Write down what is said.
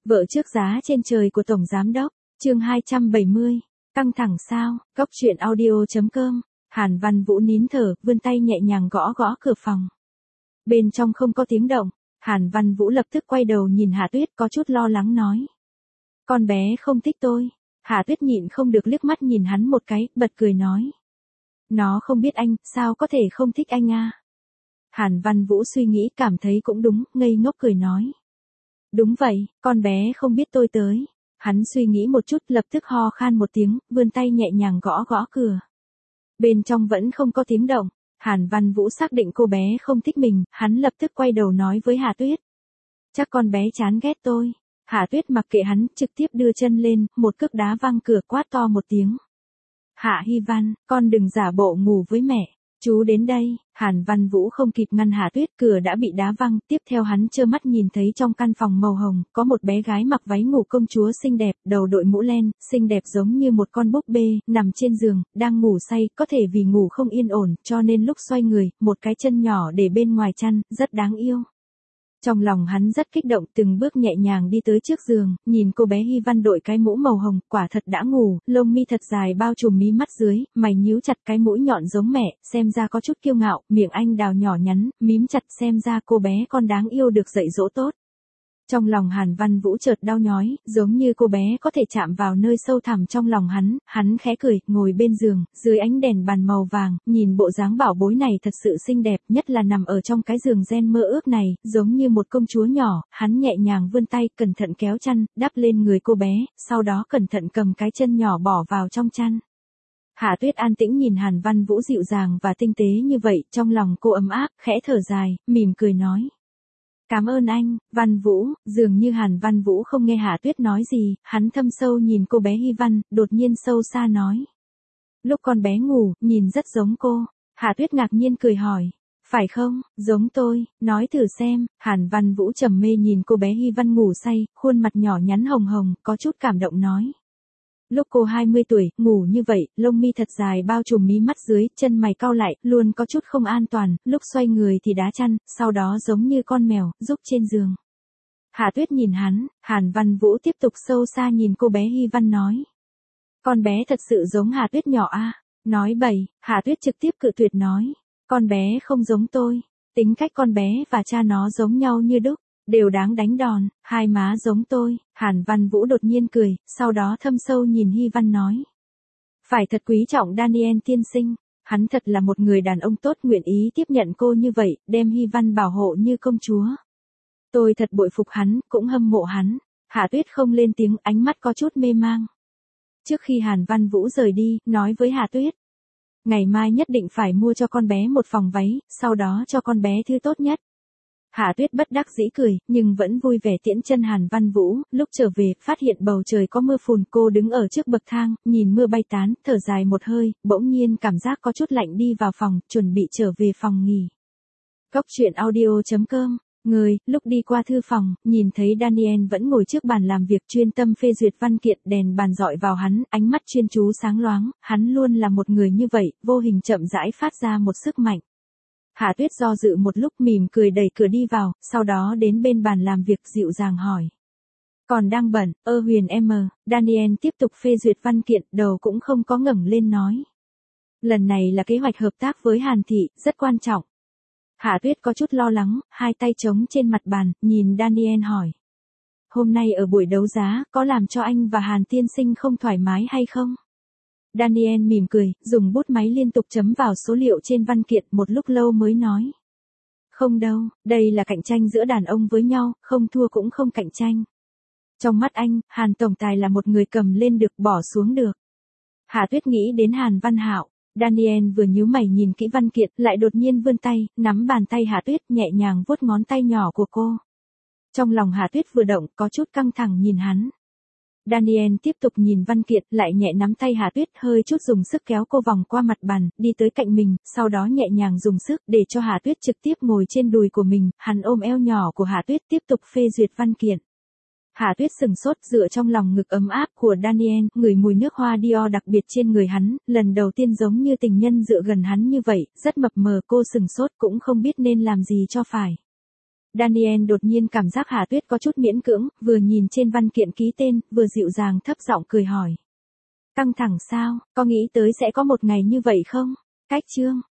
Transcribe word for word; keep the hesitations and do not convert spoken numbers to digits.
Vợ trước giá trên trời của Tổng Giám Đốc, chương hai trăm bảy mươi, căng thẳng sao, Cốc truyện audio.com, Hàn Văn Vũ nín thở, vươn tay nhẹ nhàng gõ gõ cửa phòng. Bên trong không có tiếng động, Hàn Văn Vũ lập tức quay đầu nhìn Hạ Tuyết có chút lo lắng nói. Con bé không thích tôi. Hạ Tuyết nhịn không được liếc mắt nhìn hắn một cái, bật cười nói. Nó không biết anh, sao có thể không thích anh à? Hàn Văn Vũ suy nghĩ cảm thấy cũng đúng, ngây ngốc cười nói. Đúng vậy, con bé không biết tôi tới. Hắn suy nghĩ một chút lập tức ho khan một tiếng, vươn tay nhẹ nhàng gõ gõ cửa. Bên trong vẫn không có tiếng động. Hàn Văn Vũ xác định cô bé không thích mình, hắn lập tức quay đầu nói với Hạ Tuyết. Chắc con bé chán ghét tôi. Hạ Tuyết mặc kệ hắn, trực tiếp đưa chân lên, một cước đá văng cửa quát to một tiếng. Hạ Hy Văn, con đừng giả bộ ngủ với mẹ. Chú đến đây. Hàn Văn Vũ không kịp ngăn Hạ Tuyết, cửa đã bị đá văng, tiếp theo hắn trơ mắt nhìn thấy trong căn phòng màu hồng, có một bé gái mặc váy ngủ công chúa xinh đẹp, đầu đội mũ len, xinh đẹp giống như một con búp bê, nằm trên giường, đang ngủ say, có thể vì ngủ không yên ổn, cho nên lúc xoay người, một cái chân nhỏ để bên ngoài chăn, rất đáng yêu. Trong lòng hắn rất kích động, từng bước nhẹ nhàng đi tới trước giường, nhìn cô bé Hy Văn đội cái mũ màu hồng, quả thật đã ngủ, lông mi thật dài bao trùm mí mắt dưới, mày nhíu chặt, cái mũi nhọn giống mẹ, xem ra có chút kiêu ngạo, miệng anh đào nhỏ nhắn, mím chặt, xem ra cô bé con đáng yêu được dạy dỗ tốt. Trong lòng Hàn Văn Vũ chợt đau nhói, giống như cô bé có thể chạm vào nơi sâu thẳm trong lòng hắn, hắn khẽ cười, ngồi bên giường, dưới ánh đèn bàn màu vàng, nhìn bộ dáng bảo bối này thật sự xinh đẹp, nhất là nằm ở trong cái giường ren mơ ước này, giống như một công chúa nhỏ, hắn nhẹ nhàng vươn tay, cẩn thận kéo chăn, đắp lên người cô bé, sau đó cẩn thận cầm cái chân nhỏ bỏ vào trong chăn. Hạ Tuyết an tĩnh nhìn Hàn Văn Vũ dịu dàng và tinh tế như vậy, trong lòng cô ấm áp, khẽ thở dài, mỉm cười nói. Cảm ơn anh, Văn Vũ. Dường như Hàn Văn Vũ không nghe Hạ Tuyết nói gì, hắn thâm sâu nhìn cô bé Hy Văn, đột nhiên sâu xa nói. Lúc con bé ngủ, nhìn rất giống cô. Hạ Tuyết ngạc nhiên cười hỏi. Phải không, giống tôi, nói thử xem. Hàn Văn Vũ trầm mê nhìn cô bé Hy Văn ngủ say, khuôn mặt nhỏ nhắn hồng hồng, có chút cảm động nói. Lúc cô hai mươi tuổi, ngủ như vậy, lông mi thật dài bao trùm mí mắt dưới, chân mày cau lại, luôn có chút không an toàn, lúc xoay người thì đá chăn, sau đó giống như con mèo, rúc trên giường. Hạ Tuyết nhìn hắn, Hàn Văn Vũ tiếp tục sâu xa nhìn cô bé Hy Văn nói. Con bé thật sự giống Hạ Tuyết nhỏ a. Nói bậy, Hạ Tuyết trực tiếp cự tuyệt nói. Con bé không giống tôi, tính cách con bé và cha nó giống nhau như đúc. Đều đáng đánh đòn, hai má giống tôi. Hàn Văn Vũ đột nhiên cười, sau đó thâm sâu nhìn Hy Văn nói. Phải thật quý trọng Daniel tiên sinh, hắn thật là một người đàn ông tốt, nguyện ý tiếp nhận cô như vậy, đem Hy Văn bảo hộ như công chúa. Tôi thật bội phục hắn, cũng hâm mộ hắn. Hạ Tuyết không lên tiếng, ánh mắt có chút mê mang. Trước khi Hàn Văn Vũ rời đi, nói với Hạ Tuyết. Ngày mai nhất định phải mua cho con bé một phòng váy, sau đó cho con bé thứ tốt nhất. Hạ Tuyết bất đắc dĩ cười, nhưng vẫn vui vẻ tiễn chân Hàn Văn Vũ, lúc trở về, phát hiện bầu trời có mưa phùn, cô đứng ở trước bậc thang, nhìn mưa bay tán, thở dài một hơi, bỗng nhiên cảm giác có chút lạnh đi vào phòng, chuẩn bị trở về phòng nghỉ. Cốc truyện audio.com, người, lúc đi qua thư phòng, nhìn thấy Daniel vẫn ngồi trước bàn làm việc chuyên tâm phê duyệt văn kiện, đèn bàn dọi vào hắn, ánh mắt chuyên chú sáng loáng, hắn luôn là một người như vậy, vô hình chậm rãi phát ra một sức mạnh. Hạ Tuyết do dự một lúc mỉm cười đẩy cửa đi vào, sau đó đến bên bàn làm việc dịu dàng hỏi. Còn đang bận, ơ Huyền em, Daniel tiếp tục phê duyệt văn kiện, đầu cũng không có ngẩng lên nói. Lần này là kế hoạch hợp tác với Hàn Thị, rất quan trọng. Hạ Tuyết có chút lo lắng, hai tay trống trên mặt bàn, nhìn Daniel hỏi. Hôm nay ở buổi đấu giá, có làm cho anh và Hàn tiên sinh không thoải mái hay không? Daniel mỉm cười, dùng bút máy liên tục chấm vào số liệu trên văn kiện, một lúc lâu mới nói. Không đâu, đây là cạnh tranh giữa đàn ông với nhau, không thua cũng không cạnh tranh. Trong mắt anh, Hàn tổng tài là một người cầm lên được, bỏ xuống được. Hạ Tuyết nghĩ đến Hàn Văn Hạo. Daniel vừa nhíu mày nhìn kỹ văn kiện, lại đột nhiên vươn tay, nắm bàn tay Hạ Tuyết, nhẹ nhàng vuốt ngón tay nhỏ của cô. Trong lòng Hạ Tuyết vừa động, có chút căng thẳng nhìn hắn. Daniel tiếp tục nhìn văn kiện, lại nhẹ nắm tay Hạ Tuyết, hơi chút dùng sức kéo cô vòng qua mặt bàn, đi tới cạnh mình, sau đó nhẹ nhàng dùng sức, để cho Hạ Tuyết trực tiếp ngồi trên đùi của mình, hắn ôm eo nhỏ của Hạ Tuyết tiếp tục phê duyệt văn kiện. Hạ Tuyết sừng sốt dựa trong lòng ngực ấm áp của Daniel, ngửi mùi nước hoa Dior đặc biệt trên người hắn, lần đầu tiên giống như tình nhân dựa gần hắn như vậy, rất mập mờ, cô sừng sốt cũng không biết nên làm gì cho phải. Daniel đột nhiên cảm giác Hà Tuyết có chút miễn cưỡng, vừa nhìn trên văn kiện ký tên, vừa dịu dàng thấp giọng cười hỏi. Căng thẳng sao, có nghĩ tới sẽ có một ngày như vậy không? Cách chương,